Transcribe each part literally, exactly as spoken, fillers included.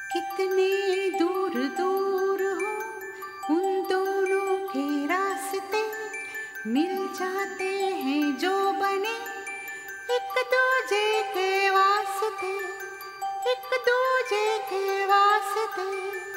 कितने दूर दूर हो उन दोनों के रास्ते, मिल जाते हैं जो बने एक दूजे के वास्ते, एक दूजे के वास्ते।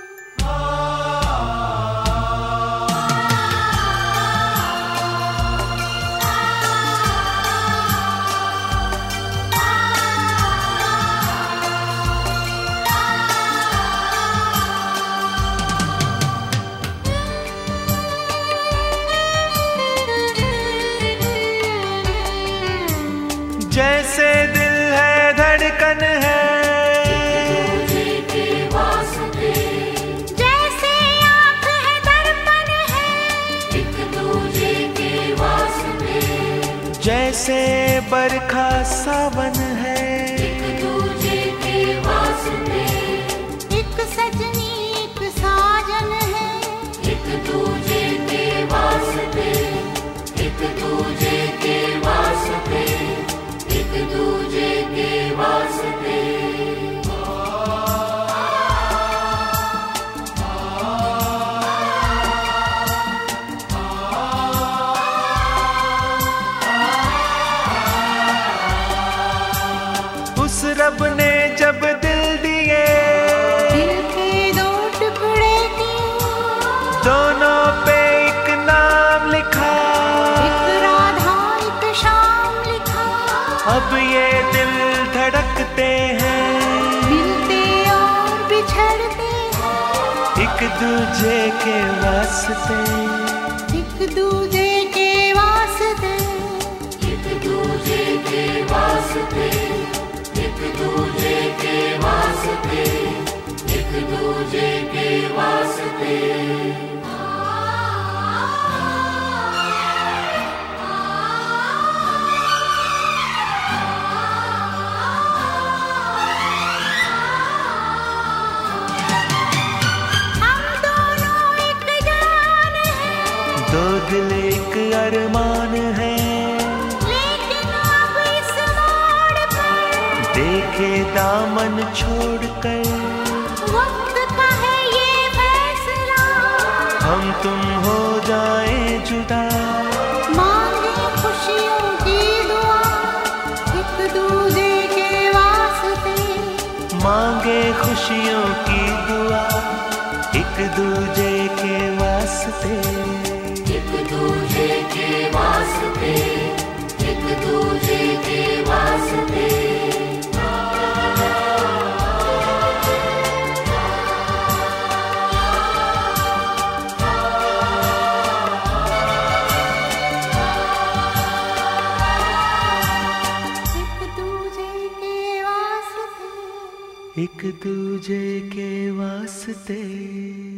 जैसे दिल है धड़कन है, एक दूजे के वास्ते, जैसे आँख है दर्पण है, एक दूजे के वास्ते, जैसे बरखा सावन है, एक दूजे के वास्ते, एक सजनी एक साजन है, एक दूजे के वास्ते, एक दूजे के वास्ते, एक दूजे के वास्ते। उस रब ने जब दिल दिए, दिल के दो टुकड़े किए, दोनों पे एक नाम लिखा, एक राधा एक श्याम लिखा। अब ये दिल धड़कते हैं, मिलते और बिछड़ते हैं, एक दूजे के वास्ते, एक दूजे के वास्ते, एक दूजे के वास्ते, एक दूजे के वास्ते, एक दूजे के वास्ते। दो दिल एक अरमान है, लेकिन अब इस मोड़ पर देखे दामन छोड़कर, वक्त का है ये फैसला, हम तुम हो जाएं जुदा, मांगे खुशियों की दुआ, एक दूजे के वास्ते, मांगे खुशियों की दुआ, एक दूजे के वास्ते, एक दूजे के वास्ते, एक दूजे के वास्ते। एक दूजे के वास्ते, एक दूजे के वास्ते।